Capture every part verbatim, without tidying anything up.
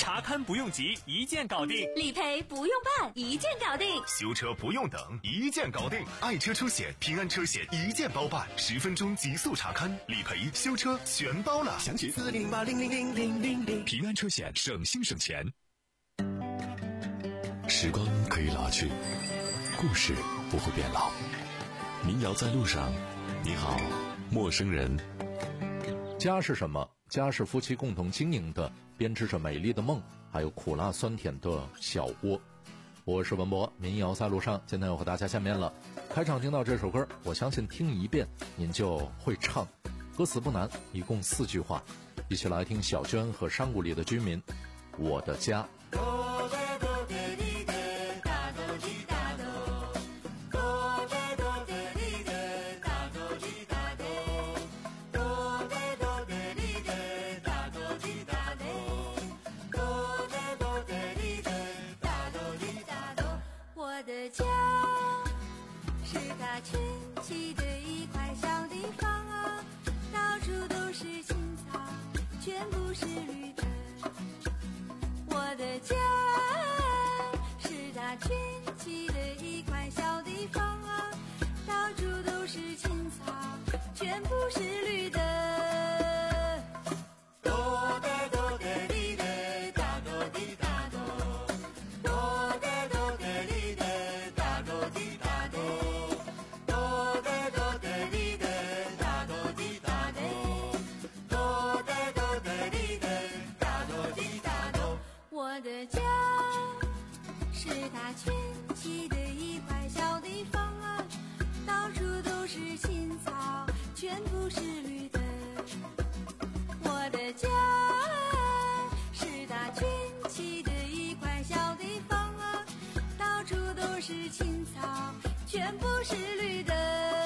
查看不用急，一键搞定； 理赔不用办，一键搞定； 修车不用等，一键搞定。爱车车险、平安车险一键包办，十分钟极速查看，理赔、修车全包了。详情四零八零零零零零零。平安车险，省心省钱。 时光可以老去，故事不会变老。民谣在路上，你好，陌生人。 家是什么？家是夫妻共同经营的，编织着美丽的梦，还有苦辣酸甜的小窝。我是文博，民谣在路上，今天要和大家见面了。开场听到这首歌，我相信听一遍您就会唱。歌词不难，一共四句话，一起来听小娟和山谷里的居民。我的家。 我的家是大圈起的一块小地方啊，到处都是青草，全部是绿的。我的家是大圈起的一块小地方啊，到处都是青草，全部是绿的。我的家是大圈起的一块小地方啊，到处都是青草，全部是绿的。我的家是大圈起的一块小地方啊，到处都是青草，全部是绿的。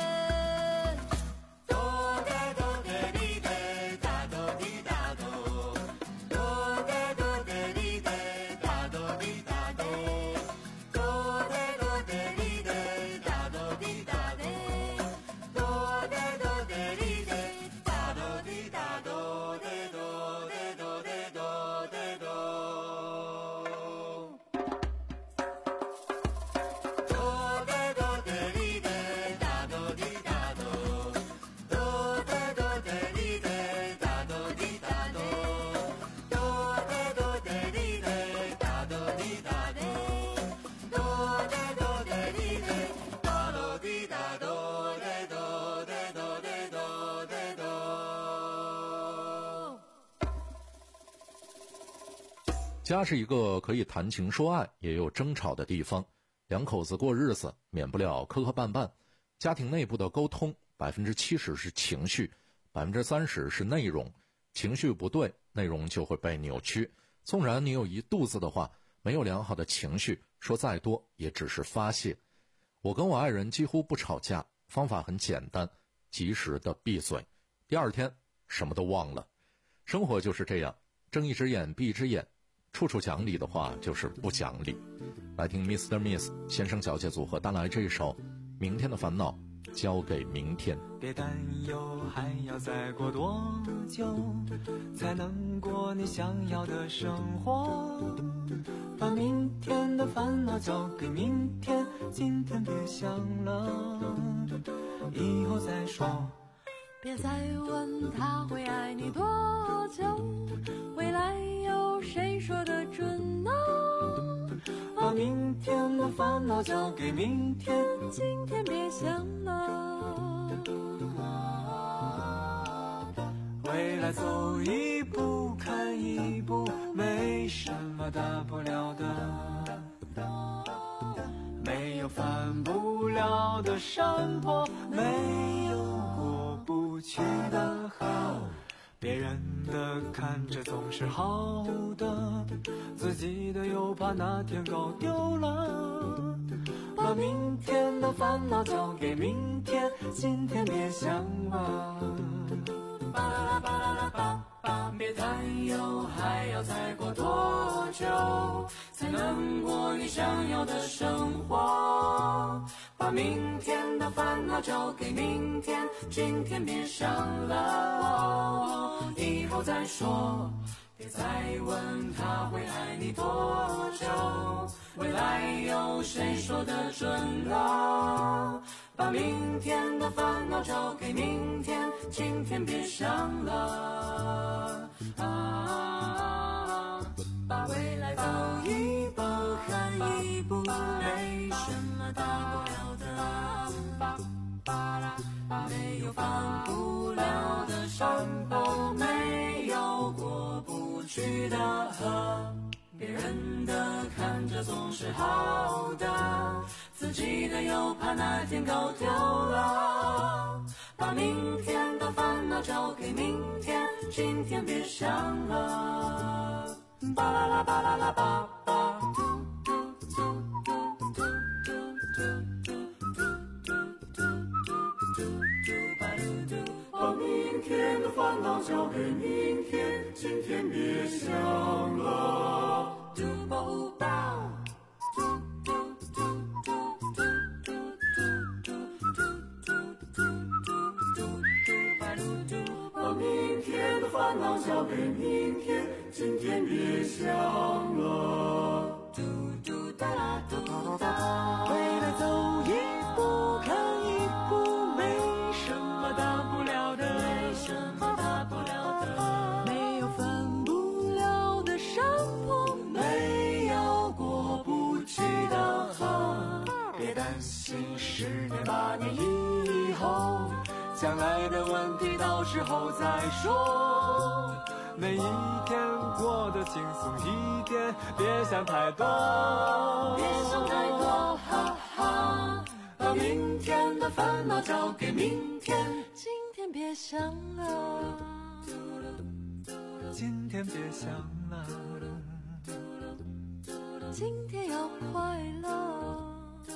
家是一个可以谈情说爱也有争吵的地方，两口子过日子免不了磕磕绊绊。家庭内部的沟通 百分之七十 是情绪， 百分之三十 是内容。情绪不对，内容就会被扭曲。纵然你有一肚子的话，没有良好的情绪，说再多也只是发泄。我跟我爱人几乎不吵架，方法很简单，及时的闭嘴，第二天什么都忘了。生活就是这样，睁一只眼闭一只眼，处处讲理的话就是不讲理。来听 Mister Miss 先生小姐组合带来这首明天的烦恼交给明天。 别担忧，还要再过多久才能过你想要的生活，把明天的烦恼交给明天，今天别想了，以后再说。 别再问他会爱你多久，未来有谁说得准呢？ 把明天的烦恼交给明天， 今天别想了， 未来走一步看一步，没什么大不了的，没有翻不了的山坡，没有过不去的河，别人的看着总是好的，自己的又怕哪天搞丢了，把明天的烦恼交给明天，今天别想了，巴啦啦巴啦啦巴巴，别担忧，还要再过多久才能过你想要的生活，把明天的烦恼交给明天，今天别想了，以后再说，别再问他会爱多久？未来有谁说得准呢？把明天的烦恼交给明天，今天别想了啊！把未来走一步看一步，没什么大不了的，没有翻不了的山坡，没有过不去的河。别人的看着总是好的，自己的又怕哪天搞丢了。把明天的烦恼交给明天，今天别想了。巴啦啦巴啦啦巴巴，把明天的烦恼交给明天，今天别想了。把明天的烦恼交给明天，今天别想了。未来走一步看一步，没什么大不了的，没什么大不了的，没有翻不了的山坡，没有过不去的河。别担心十年八年以后，将来的问题到时候再说。每一天过得轻松一点，别想太多，别想太多，哈哈。把明天的烦恼交给明天，今天别想了，今天别想了，今天要快乐，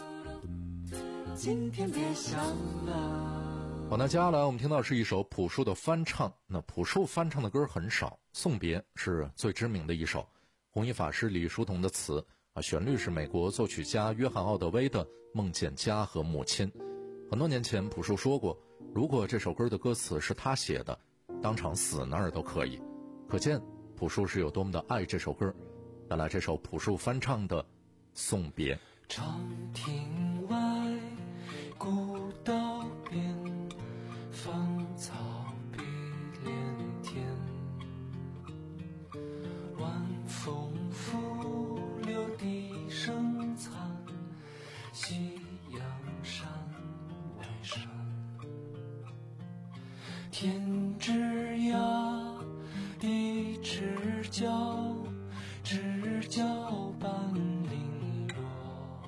今天别想了。 好，那接下来我们听到是一首朴树的翻唱。那朴树翻唱的歌很少，《送别》是最知名的一首，弘一法师李叔同的词啊，旋律是美国作曲家约翰奥德威的《梦见家和母亲》。很多年前朴树说过，如果这首歌的歌词是他写的，当场死那儿都可以。可见朴树是有多么的爱这首歌。带来这首朴树翻唱的《送别》。 长亭外，古道边，芳草碧连天，晚风拂柳笛声残，夕阳山外山。天之涯，地之角，知交半零落。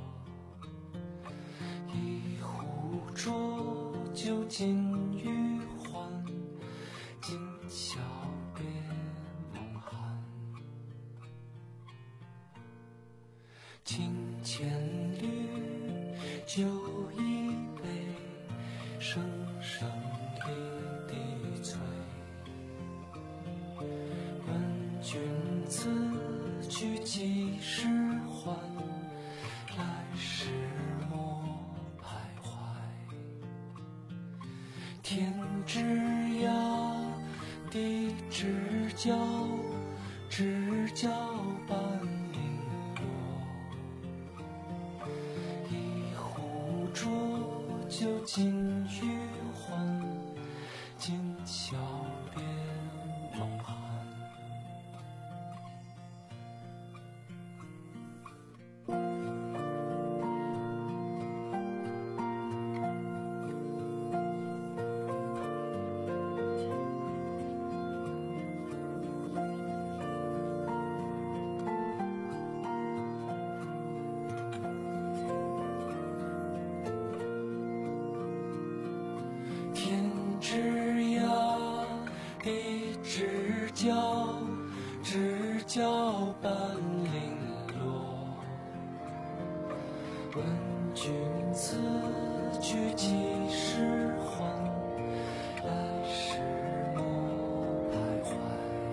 一壶浊酒尽余欢，今宵别梦寒。清浅绿，酒一杯，声声离滴催。问君此去几时还？来时莫徘徊。天之涯，地之角，知交半零落。一壶浊酒尽余欢，今宵别梦寒。天之涯，地之角，知交半零落。问君此去几时还？来时莫徘徊。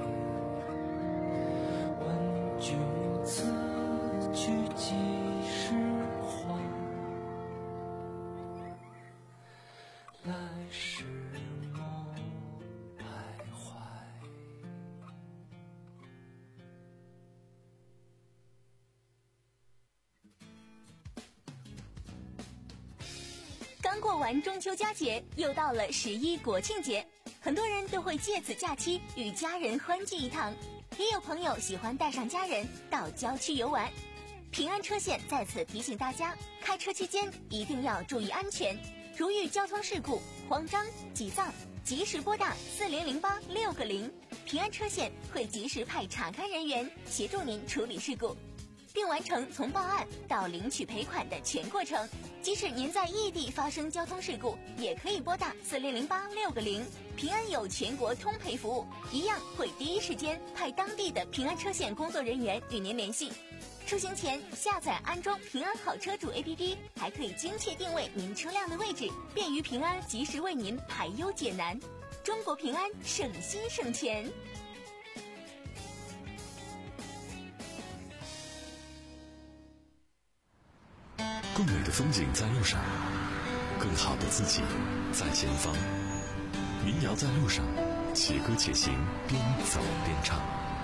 问君此去几时还？来时莫徘徊。 过完中秋佳节，又到了十一国庆节，很多人都会借此假期与家人欢聚一堂，也有朋友喜欢带上家人到郊区游玩。平安车险在此提醒大家，开车期间一定要注意安全，如遇交通事故、慌张、急躁，及时拨打四零零八六个零，平安车险会及时派查看人员协助您处理事故，并完成从报案到领取赔款的全过程。即使您在异地发生交通事故，也可以拨打四零零八六个零，平安有全国通赔服务，一样会第一时间派当地的平安车险工作人员与您联系。出行前下载安装平安好车主 A P P， 还可以精确定位您车辆的位置，便于平安及时为您排忧解难。中国平安，省心省钱。 更美的风景在路上，更好的自己在前方。民谣在路上，且歌且行，边走边唱。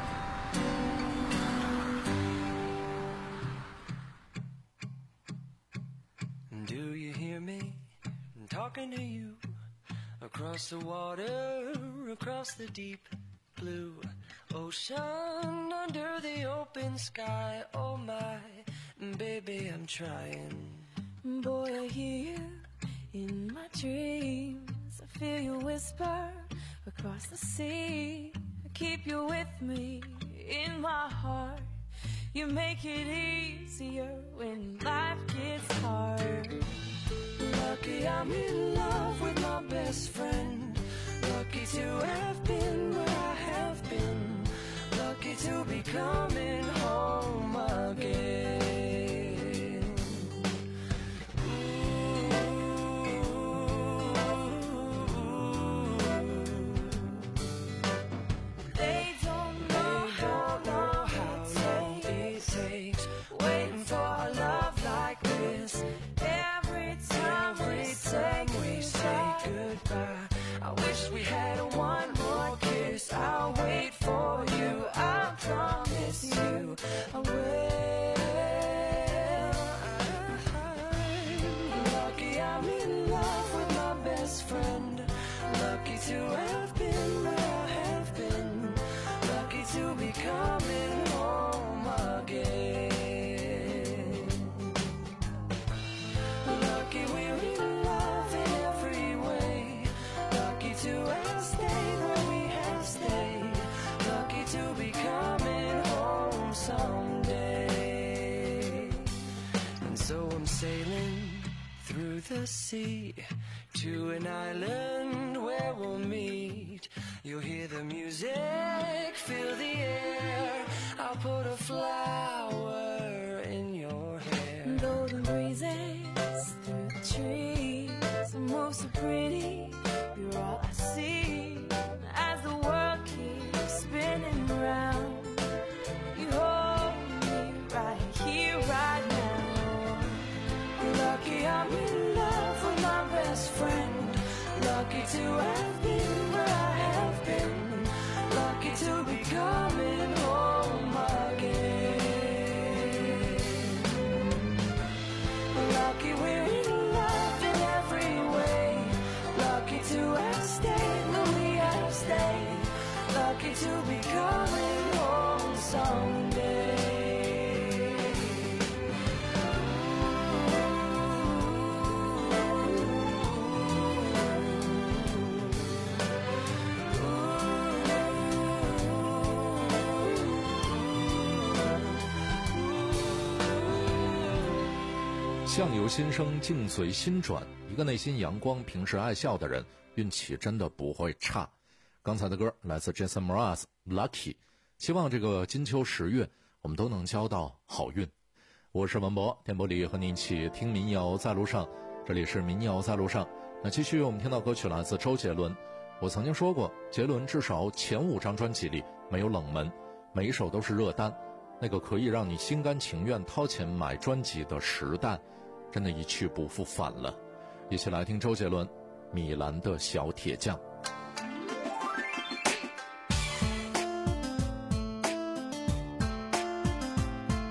Do you hear me talking to you across the water, across the deep blue ocean, under the open sky? Oh my baby, I'm trying. Boy, I hear you in my dreams. I feel you whisper across the sea. I keep you with me in my heart. You make it easier when life gets hard. Lucky I'm in love with my best friend. Lucky to have been where I have been. Lucky to be coming home again. To have been where I have been, lucky to be coming home again. Lucky we're in love in every way, lucky to have stayed where we have stayed, lucky to be coming home someday. And so I'm sailing through the sea to an island where we'll meet. You'll hear the music, feel the air. I'll put a flower in your hair. Golden breezes through the trees, move so pretty. You're all I see as the world keeps spinning round. You hold me right here, right now. Lucky I'm in love with my best friend. Lucky to have been where I have been. Lucky to be coming home again. Lucky we're in love in every way. Lucky to have stayed where we have stayed. Lucky to be coming home someday. “相由心生，境随心转”。一个内心阳光、平时爱笑的人，运气真的不会差。刚才的歌来自 Jason Mraz Lucky， 希望这个金秋十月我们都能交到好运。我是文博，电波里和你一起听民谣在路上，这里是民谣在路上。那继续我们听到歌曲来自周杰伦。我曾经说过，杰伦至少前五张专辑里没有冷门，每一首都是热单。那个可以让你心甘情愿掏钱买专辑的时代，真的一去不复返了。一起来听周杰伦《米兰的小铁匠》。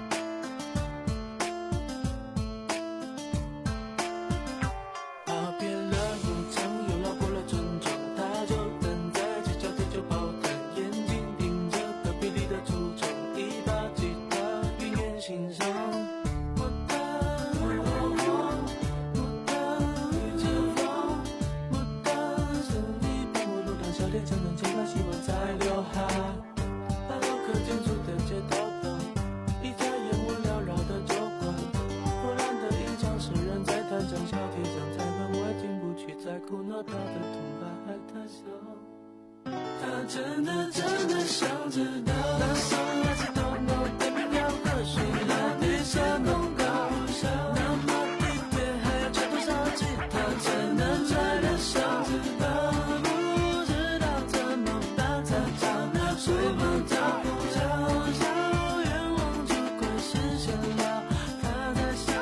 I'll be 知道，那首来自东欧的民谣歌曲，让你神梦高效。那么地铁还要转多少吉他才能猜得上？知道不知道怎么办才叫那睡不着？小小愿望就快实现了，他在笑。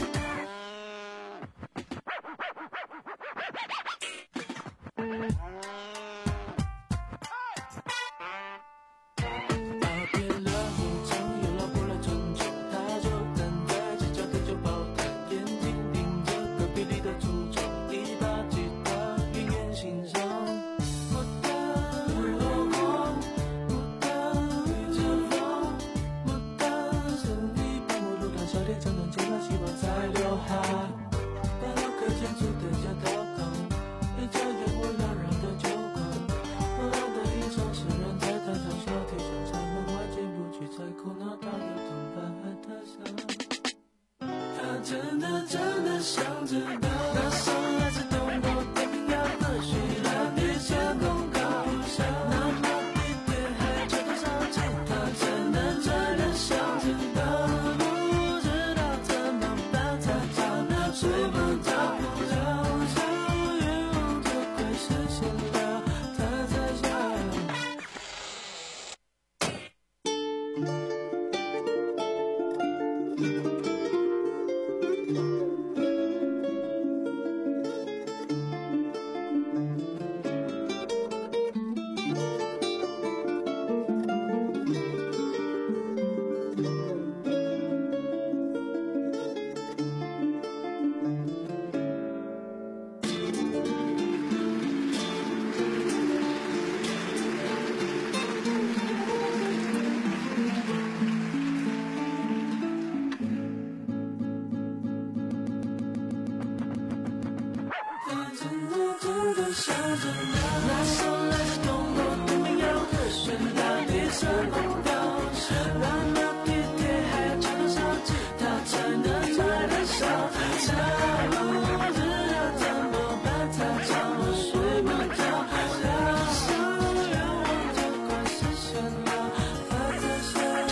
真的真的想知道，那首来自东欧的民谣歌曲，让你神梦高效。那么地铁还要转多少吉他才能猜得上？知道不知道怎么办才叫那睡不着？小小愿望就快实现了，他在笑。想知道，那首来自东欧的民谣歌曲，让你神梦高效。那么地铁还要转多少吉他才能猜得上？猜不知道怎么办才叫我睡不着？小小愿望就快实现了，他在笑。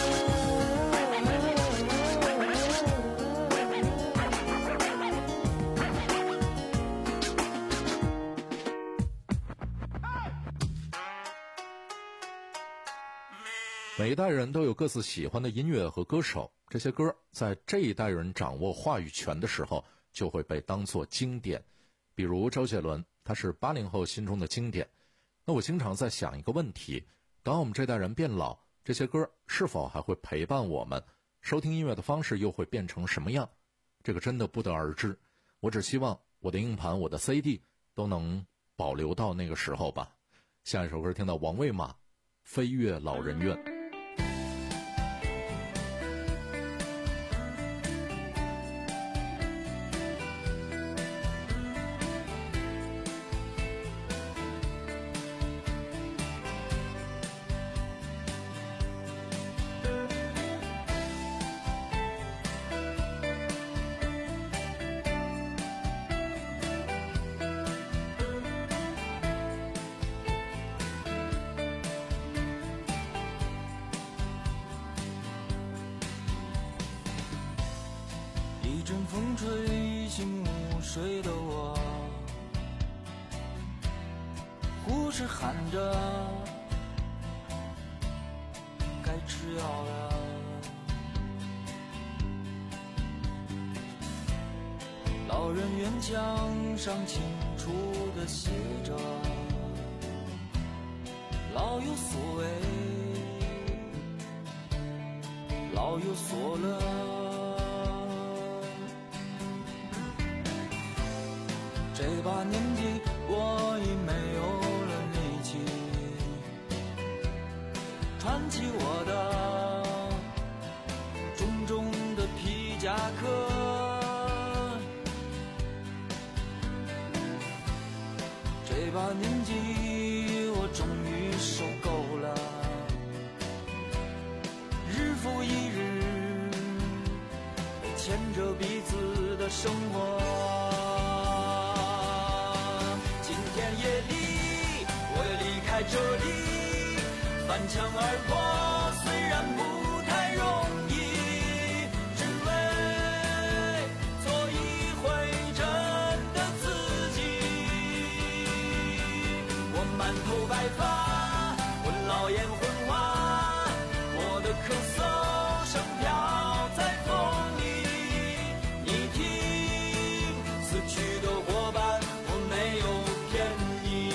每一代人都有各自喜欢的音乐和歌手，这些歌在这一代人掌握话语权的时候就会被当作经典。比如周杰伦，他是八零后心中的经典。那我经常在想一个问题，当我们这代人变老，这些歌是否还会陪伴我们？收听音乐的方式又会变成什么样？这个真的不得而知。我只希望我的硬盘，我的 C D 都能保留到那个时候吧。下一首歌听到王卫马《飞越老人院》。 一阵风吹醒午睡的我，护士喊着该吃药了。老人院墙上清楚地写着老有所为，老有所乐。这把年纪我已没有了力气穿起我的重重的皮夹克，这把年纪我终于受够了日复一日牵着彼此的生活。这里，飞翻墙而过，虽然不太容易，只为做一回真的自己。我满头白发，我老眼昏花，我的咳嗽声飘在风里。你听，死去的伙伴，我没有骗你。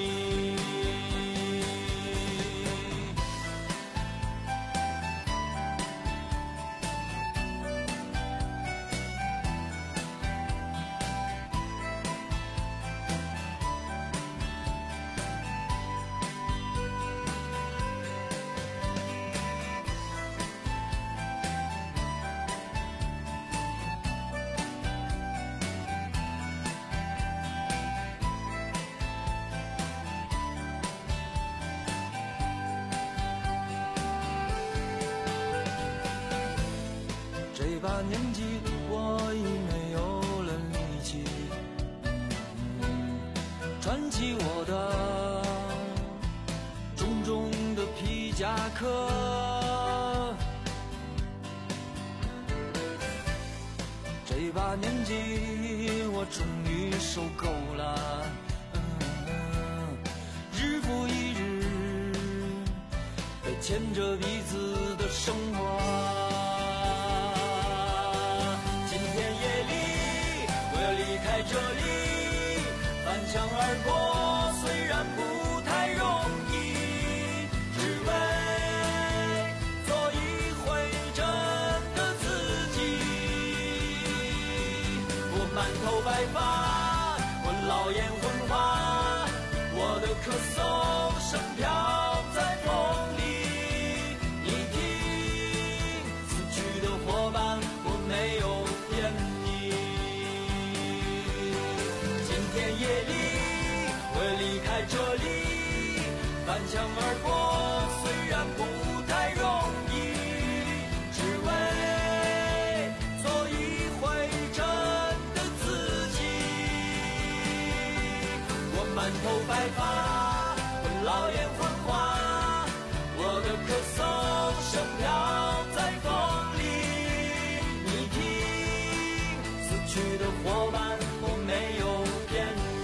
这把年纪，我已没有了力气穿起我的重重的皮夹克。这把年纪，我终于受够了，嗯，日复一日被牵着鼻子的生活。离开这里，翻墙而过，虽然不太容易，只为做一回真的自己。我满头白发，我老眼昏花，我的咳嗽声飘在风里。你听，死去的伙伴，我没有骗你。夜里，我离开这里，翻墙而过，虽然不太容易，只为做一回真的自己。我满头白发，我老眼昏花，我的咳嗽声飘在风里。你听，死去的伙伴，我没有骗你。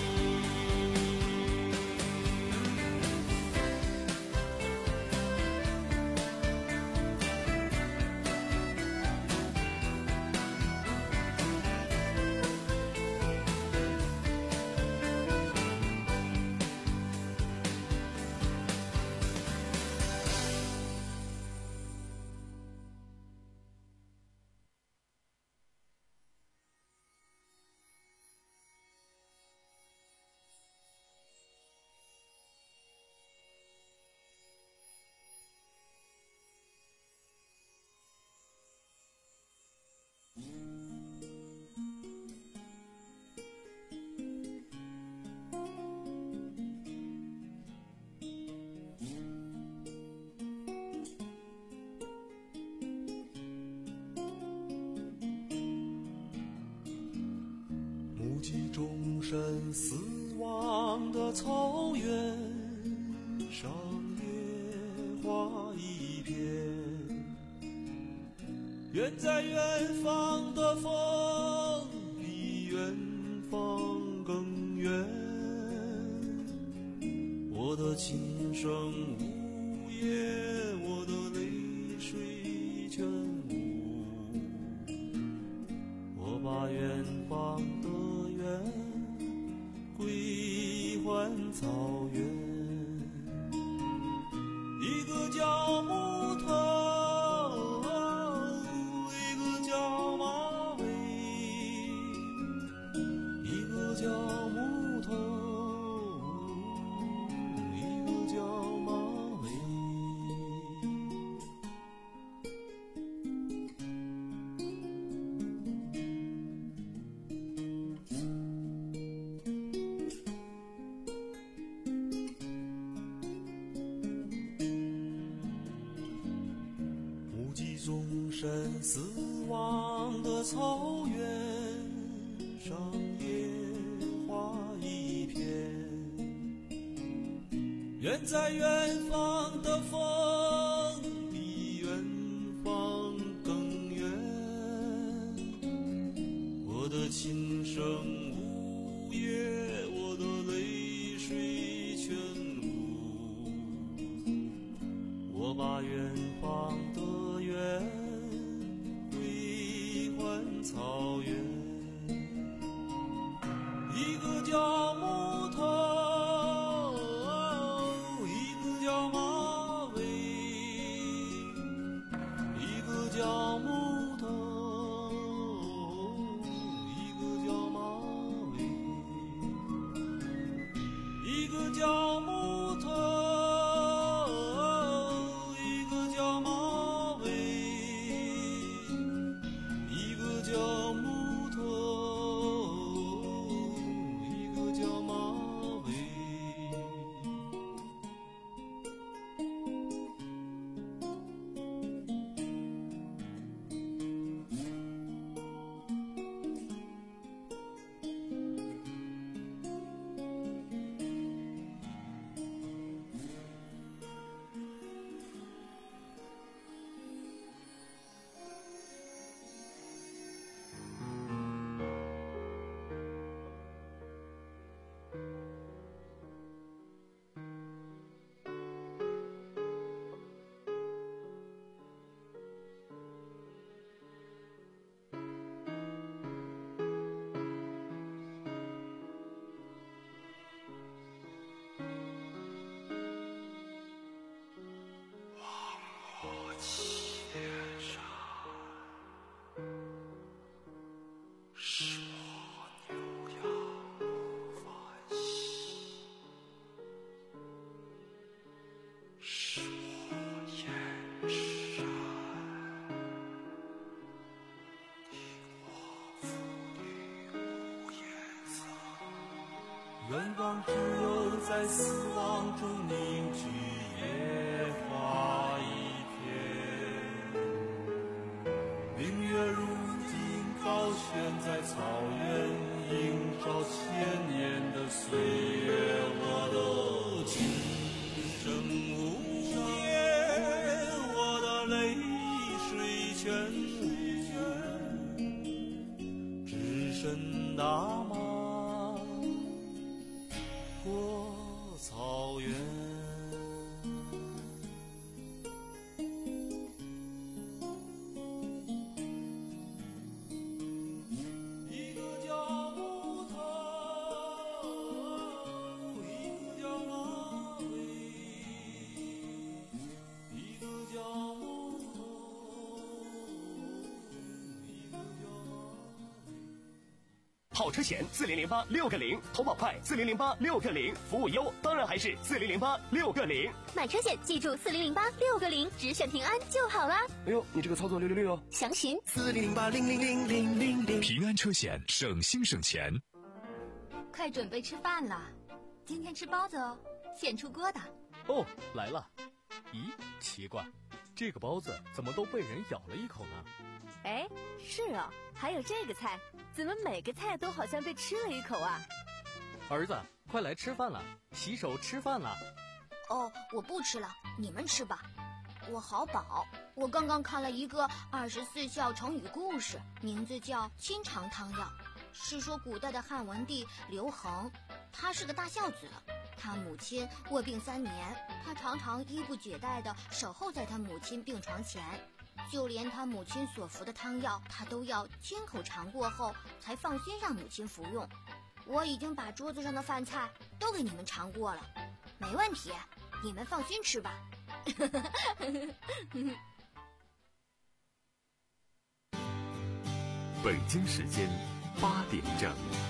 目击众生死亡的草原上，野花一片，远在远方的风比远方更远，我的琴声呜咽，我的泪水全无，我把远方的远归还草原。一个叫木头，一个叫马尾，一个叫木头，一个叫马尾。众生死亡的草原上，野花一片， 远在远方的风比远方更远，我的琴声呜咽，我的泪水全无，我把远方的远归还草原，一个叫木头，叫马尾，一个叫木头，一个叫马尾，一个叫木头，一个叫马尾，一个叫木头，一个叫马尾。远方只有在死亡中凝聚野花一片，明月如今高悬在草原，映照千年的岁月。我的琴声无言，我的泪水全无，只身大马过草原。一个叫木头，一个叫马尾，一个叫木头，一个叫马尾。 跑车险四零零八六个零，投保快四零零八六个零，服务优当然还是四零零八六个零。 买车险记住四零零八六个零，只选平安就好啦。 哎呦，你这个操作六六六哦！ 详询四零零八零零零零零零。 平安车险，省心省钱。 快准备吃饭了，今天吃包子哦，现出锅的。 哦，来了。咦，奇怪，这个包子怎么都被人咬了一口呢？ 哎，是哦，还有这个菜，怎么每个菜都好像被吃了一口啊？ 儿子，快来吃饭了，洗手吃饭了。 哦，我不吃了，你们吃吧。我好饱，我刚刚看了一个二十四孝成语故事，名字叫《清肠汤药》，是说古代的汉文帝刘恒，他是个大孝子，他母亲卧病三年，他常常衣不解带地守候在他母亲病床前，就连他母亲所服的汤药，他都要亲口尝过后才放心让母亲服用。我已经把桌子上的饭菜都给你们尝过了，没问题，你们放心吃吧。 北京时间八点整。